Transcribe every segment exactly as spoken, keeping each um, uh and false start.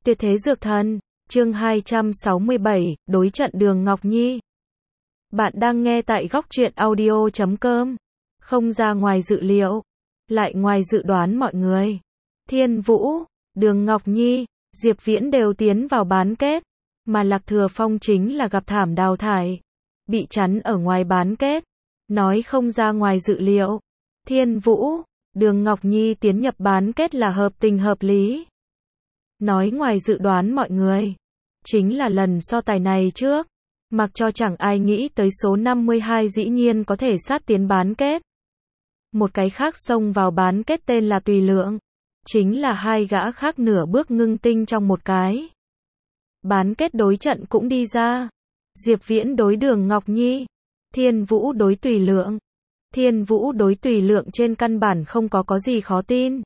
Tuyệt thế dược thần, chương hai trăm sáu mươi bảy, đối trận Đường Ngọc Nhi. Bạn đang nghe tại góc truyện audio chấm com. Không ra ngoài dự liệu, lại ngoài dự đoán mọi người. Thiên Vũ, Đường Ngọc Nhi, Diệp Viễn đều tiến vào bán kết, mà Lạc Thừa Phong chính là gặp thảm đào thải, bị chắn ở ngoài bán kết. Nói không ra ngoài dự liệu, Thiên Vũ, Đường Ngọc Nhi tiến nhập bán kết là hợp tình hợp lý. Nói ngoài dự đoán mọi người, chính là lần so tài này trước, mặc cho chẳng ai nghĩ tới số năm mươi hai dĩ nhiên có thể sát tiến bán kết. Một cái khác xông vào bán kết tên là Tùy Lượng, chính là hai gã khác nửa bước ngưng tinh trong một cái. Bán kết đối trận cũng đi ra, Diệp Viễn đối Đường Ngọc Nhi, Thiên Vũ đối Tùy Lượng. Thiên Vũ đối Tùy Lượng trên căn bản không có có gì khó tin.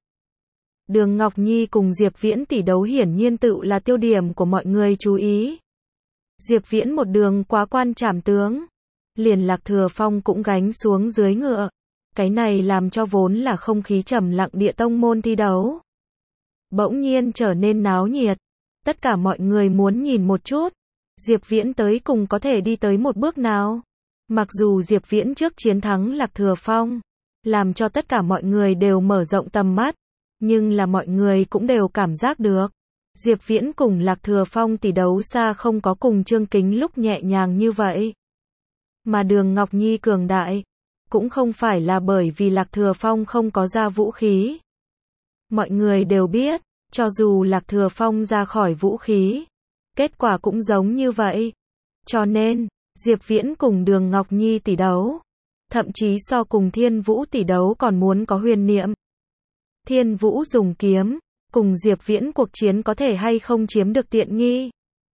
Đường Ngọc Nhi cùng Diệp Viễn tỷ đấu hiển nhiên tự là tiêu điểm của mọi người chú ý. Diệp Viễn một đường quá quan trảm tướng, liền Lạc Thừa Phong cũng gánh xuống dưới ngựa. Cái này làm cho vốn là không khí trầm lặng địa tông môn thi đấu bỗng nhiên trở nên náo nhiệt. Tất cả mọi người muốn nhìn một chút, Diệp Viễn tới cùng có thể đi tới một bước nào. Mặc dù Diệp Viễn trước chiến thắng Lạc Thừa Phong, làm cho tất cả mọi người đều mở rộng tầm mắt, nhưng là mọi người cũng đều cảm giác được, Diệp Viễn cùng Lạc Thừa Phong tỷ đấu xa không có cùng Trương Kính lúc nhẹ nhàng như vậy. Mà Đường Ngọc Nhi cường đại, cũng không phải là bởi vì Lạc Thừa Phong không có ra vũ khí. Mọi người đều biết, cho dù Lạc Thừa Phong ra khỏi vũ khí, kết quả cũng giống như vậy. Cho nên, Diệp Viễn cùng Đường Ngọc Nhi tỷ đấu, thậm chí so cùng Thiên Vũ tỷ đấu còn muốn có huyền niệm. Thiên Vũ dùng kiếm, cùng Diệp Viễn cuộc chiến có thể hay không chiếm được tiện nghi,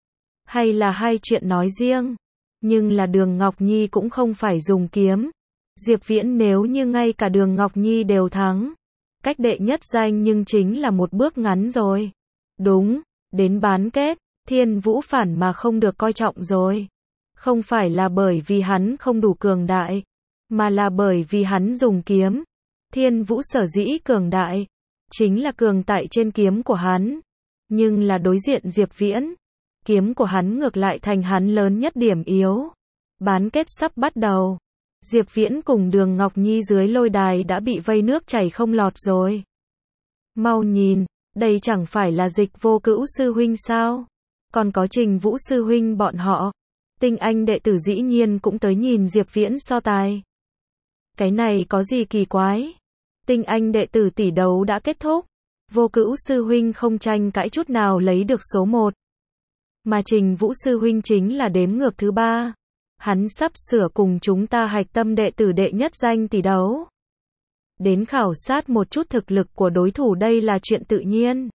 hay là hai chuyện nói riêng. Nhưng là Đường Ngọc Nhi cũng không phải dùng kiếm. Diệp Viễn nếu như ngay cả Đường Ngọc Nhi đều thắng, cách đệ nhất danh nhưng chính là một bước ngắn rồi. Đúng, đến bán kết, Thiên Vũ phản mà không được coi trọng rồi. Không phải là bởi vì hắn không đủ cường đại, mà là bởi vì hắn dùng kiếm. Thiên Vũ sở dĩ cường đại, chính là cường tại trên kiếm của hắn. Nhưng là đối diện Diệp Viễn, kiếm của hắn ngược lại thành hắn lớn nhất điểm yếu. Bán kết sắp bắt đầu, Diệp Viễn cùng Đường Ngọc Nhi dưới lôi đài đã bị vây nước chảy không lọt rồi. Mau nhìn, đây chẳng phải là Dịch Vô Cữu sư huynh sao? Còn có Trình Vũ sư huynh bọn họ. Tinh anh đệ tử dĩ nhiên cũng tới nhìn Diệp Viễn so tài. Cái này có gì kỳ quái? Tinh anh đệ tử tỷ đấu đã kết thúc, Vô Cữu sư huynh không tranh cãi chút nào lấy được số một. Mà Trình Vũ sư huynh chính là đếm ngược thứ ba. Hắn sắp sửa cùng chúng ta hạch tâm đệ tử đệ nhất danh tỷ đấu. Đến khảo sát một chút thực lực của đối thủ đây là chuyện tự nhiên.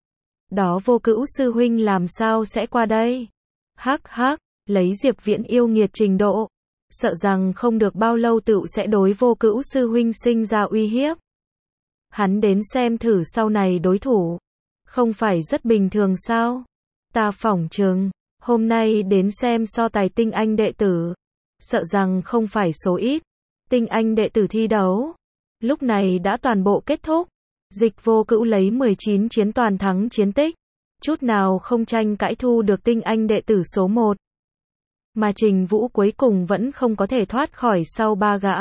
Đó Vô Cữu sư huynh làm sao sẽ qua đây? Hắc hắc, lấy Diệp Viễn yêu nghiệt trình độ, sợ rằng không được bao lâu tựu sẽ đối Vô Cữu sư huynh sinh ra uy hiếp. Hắn đến xem thử sau này đối thủ, không phải rất bình thường sao? Ta phỏng chừng, hôm nay đến xem so tài tinh anh đệ tử, sợ rằng không phải số ít. Tinh anh đệ tử thi đấu, lúc này đã toàn bộ kết thúc. Dịch Vô Cữu lấy mười chín chiến toàn thắng chiến tích, chút nào không tranh cãi thu được tinh anh đệ tử số một. Mà Trình Vũ cuối cùng vẫn không có thể thoát khỏi sau ba gã.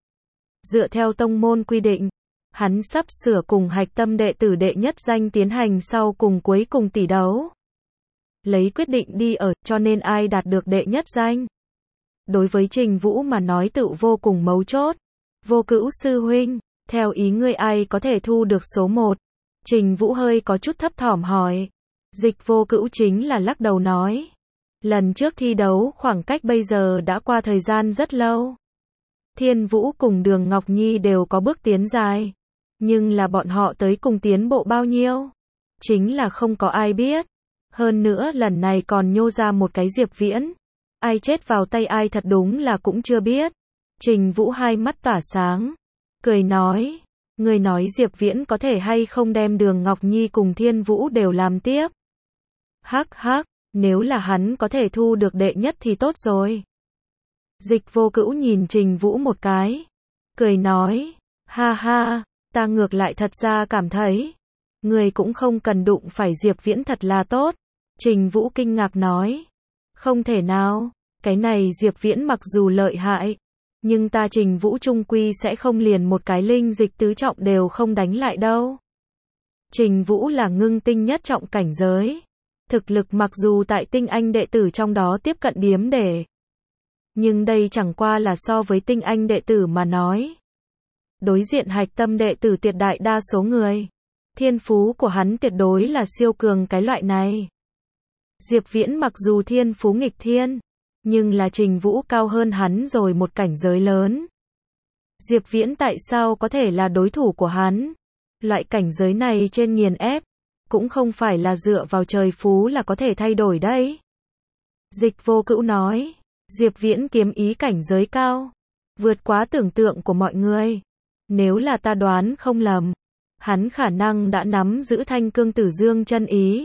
Dựa theo tông môn quy định, hắn sắp sửa cùng hạch tâm đệ tử đệ nhất danh tiến hành sau cùng cuối cùng tỷ đấu. Lấy quyết định đi ở, cho nên ai đạt được đệ nhất danh. Đối với Trình Vũ mà nói tự vô cùng mấu chốt. Vô Cữu sư huynh, theo ý ngươi ai có thể thu được số một? Trình Vũ hơi có chút thấp thỏm hỏi. Dịch Vô Cữu chính là lắc đầu nói. Lần trước thi đấu khoảng cách bây giờ đã qua thời gian rất lâu. Thiên Vũ cùng Đường Ngọc Nhi đều có bước tiến dài. Nhưng là bọn họ tới cùng tiến bộ bao nhiêu? Chính là không có ai biết. Hơn nữa lần này còn nhô ra một cái Diệp Viễn. Ai chết vào tay ai thật đúng là cũng chưa biết. Trình Vũ hai mắt tỏa sáng, cười nói. Người nói Diệp Viễn có thể hay không đem Đường Ngọc Nhi cùng Thiên Vũ đều làm tiếp? Hắc hắc, nếu là hắn có thể thu được đệ nhất thì tốt rồi. Dịch Vô Cữu nhìn Trình Vũ một cái, cười nói. Ha ha, ta ngược lại thật ra cảm thấy, Người cũng không cần đụng phải Diệp Viễn thật là tốt. Trình Vũ kinh ngạc nói. Không thể nào, cái này Diệp Viễn mặc dù lợi hại, nhưng ta Trình Vũ trung quy sẽ không liền một cái linh dịch tứ trọng đều không đánh lại đâu. Trình Vũ là ngưng tinh nhất trọng cảnh giới. Thực lực mặc dù tại tinh anh đệ tử trong đó tiếp cận điếm để. Nhưng đây chẳng qua là so với tinh anh đệ tử mà nói. Đối diện hạch tâm đệ tử tuyệt đại đa số người. Thiên phú của hắn tuyệt đối là siêu cường cái loại này. Diệp Viễn mặc dù thiên phú nghịch thiên, nhưng là Trình Vũ cao hơn hắn rồi một cảnh giới lớn. Diệp Viễn tại sao có thể là đối thủ của hắn? Loại cảnh giới này trên nghiền ép, cũng không phải là dựa vào trời phú là có thể thay đổi đấy. Dịch Vô Cữu nói, Diệp Viễn kiếm ý cảnh giới cao, vượt quá tưởng tượng của mọi người. Nếu là ta đoán không lầm, hắn khả năng đã nắm giữ Thanh Cương Tử Dương chân ý.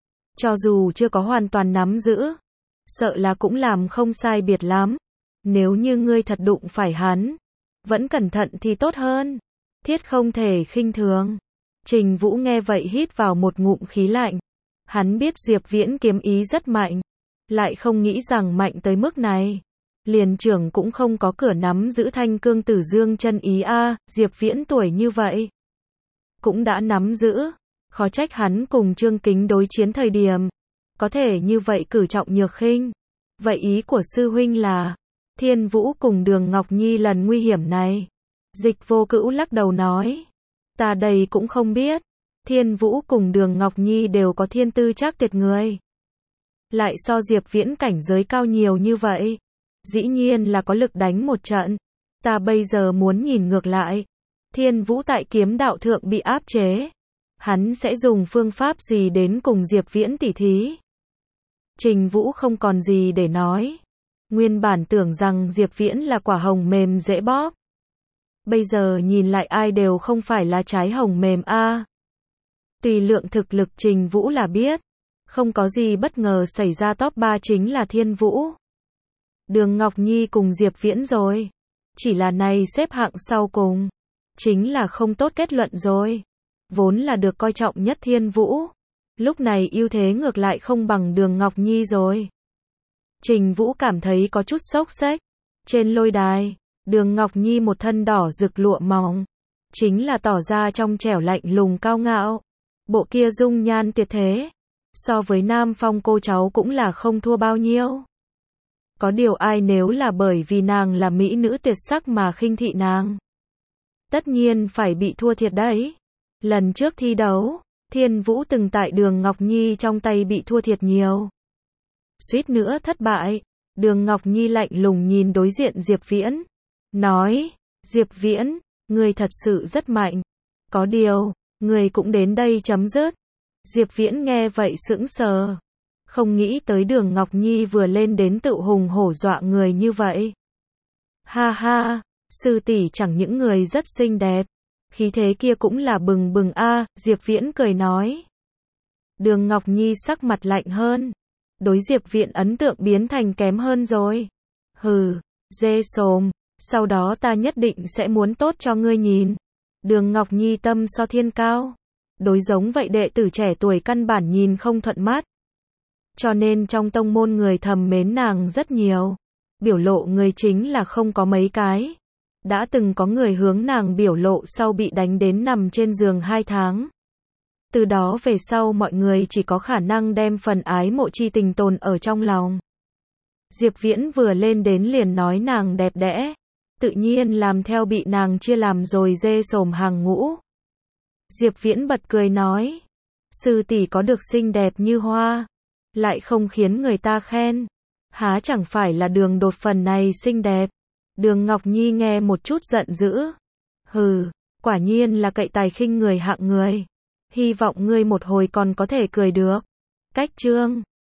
Cho dù chưa có hoàn toàn nắm giữ, sợ là cũng làm không sai biệt lắm. Nếu như ngươi thật đụng phải hắn, vẫn cẩn thận thì tốt hơn. Thiết không thể khinh thường. Trình Vũ nghe vậy hít vào một ngụm khí lạnh. Hắn biết Diệp Viễn kiếm ý rất mạnh, lại không nghĩ rằng mạnh tới mức này. Liền trưởng cũng không có cửa nắm giữ Thanh Cương Tử Dương chân ý a, à, Diệp Viễn tuổi như vậy cũng đã nắm giữ, khó trách hắn cùng Trương Kính đối chiến thời điểm có thể như vậy cử trọng nhược khinh. Vậy ý của sư huynh là Thiên Vũ cùng Đường Ngọc Nhi lần nguy hiểm này? Dịch Vô Cữu lắc đầu nói, ta đây cũng không biết. Thiên Vũ cùng Đường Ngọc Nhi đều có thiên tư chắc tuyệt người, lại so Diệp Viễn cảnh giới cao nhiều như vậy, dĩ nhiên là có lực đánh một trận. Ta bây giờ muốn nhìn ngược lại, Thiên Vũ tại kiếm đạo thượng bị áp chế, hắn sẽ dùng phương pháp gì đến cùng Diệp Viễn tỉ thí? Trình Vũ không còn gì để nói. Nguyên bản tưởng rằng Diệp Viễn là quả hồng mềm dễ bóp, bây giờ nhìn lại ai đều không phải là trái hồng mềm a. À. Tùy lượng thực lực Trình Vũ là biết, không có gì bất ngờ xảy ra, top ba chính là Thiên Vũ, Đường Ngọc Nhi cùng Diệp Viễn rồi. Chỉ là này xếp hạng sau cùng, chính là không tốt kết luận rồi. Vốn là được coi trọng nhất Thiên Vũ, lúc này ưu thế ngược lại không bằng Đường Ngọc Nhi rồi. Trình Vũ cảm thấy có chút sốc xếch. Trên lôi đài, Đường Ngọc Nhi một thân đỏ rực lụa mỏng, chính là tỏ ra trong trẻo lạnh lùng cao ngạo. Bộ kia dung nhan tuyệt thế, so với Nam Phong cô cháu cũng là không thua bao nhiêu. Có điều ai nếu là bởi vì nàng là mỹ nữ tuyệt sắc mà khinh thị nàng, tất nhiên phải bị thua thiệt đấy. Lần trước thi đấu, Thiên Vũ từng tại Đường Ngọc Nhi trong tay bị thua thiệt nhiều, suýt nữa thất bại. Đường Ngọc Nhi lạnh lùng nhìn đối diện Diệp Viễn, nói, Diệp Viễn, ngươi thật sự rất mạnh. Có điều, ngươi cũng đến đây chấm dứt. Diệp Viễn nghe vậy sững sờ, không nghĩ tới Đường Ngọc Nhi vừa lên đến tự hùng hổ dọa người như vậy. Ha ha, sư tỷ chẳng những người rất xinh đẹp, khí thế kia cũng là bừng bừng a, à, Diệp Viễn cười nói. Đường Ngọc Nhi sắc mặt lạnh hơn, đối Diệp Viễn ấn tượng biến thành kém hơn rồi. Hừ, dê sồm, sau đó ta nhất định sẽ muốn tốt cho ngươi nhìn. Đường Ngọc Nhi tâm so thiên cao, đối giống vậy đệ tử trẻ tuổi căn bản nhìn không thuận mắt, cho nên trong tông môn người thầm mến nàng rất nhiều. Biểu lộ người chính là không có mấy cái. Đã từng có người hướng nàng biểu lộ sau bị đánh đến nằm trên giường hai tháng. Từ đó về sau mọi người chỉ có khả năng đem phần ái mộ chi tình tồn ở trong lòng. Diệp Viễn vừa lên đến liền nói nàng đẹp đẽ, tự nhiên làm theo bị nàng chia làm rồi dê sồm hàng ngũ. Diệp Viễn bật cười nói, sư tỷ có được xinh đẹp như hoa, lại không khiến người ta khen, há chẳng phải là Đường đột phần này xinh đẹp. Đường Ngọc Nhi nghe một chút giận dữ, hừ, quả nhiên là cậy tài khinh người hạng người, hy vọng ngươi một hồi còn có thể cười được. Cách chương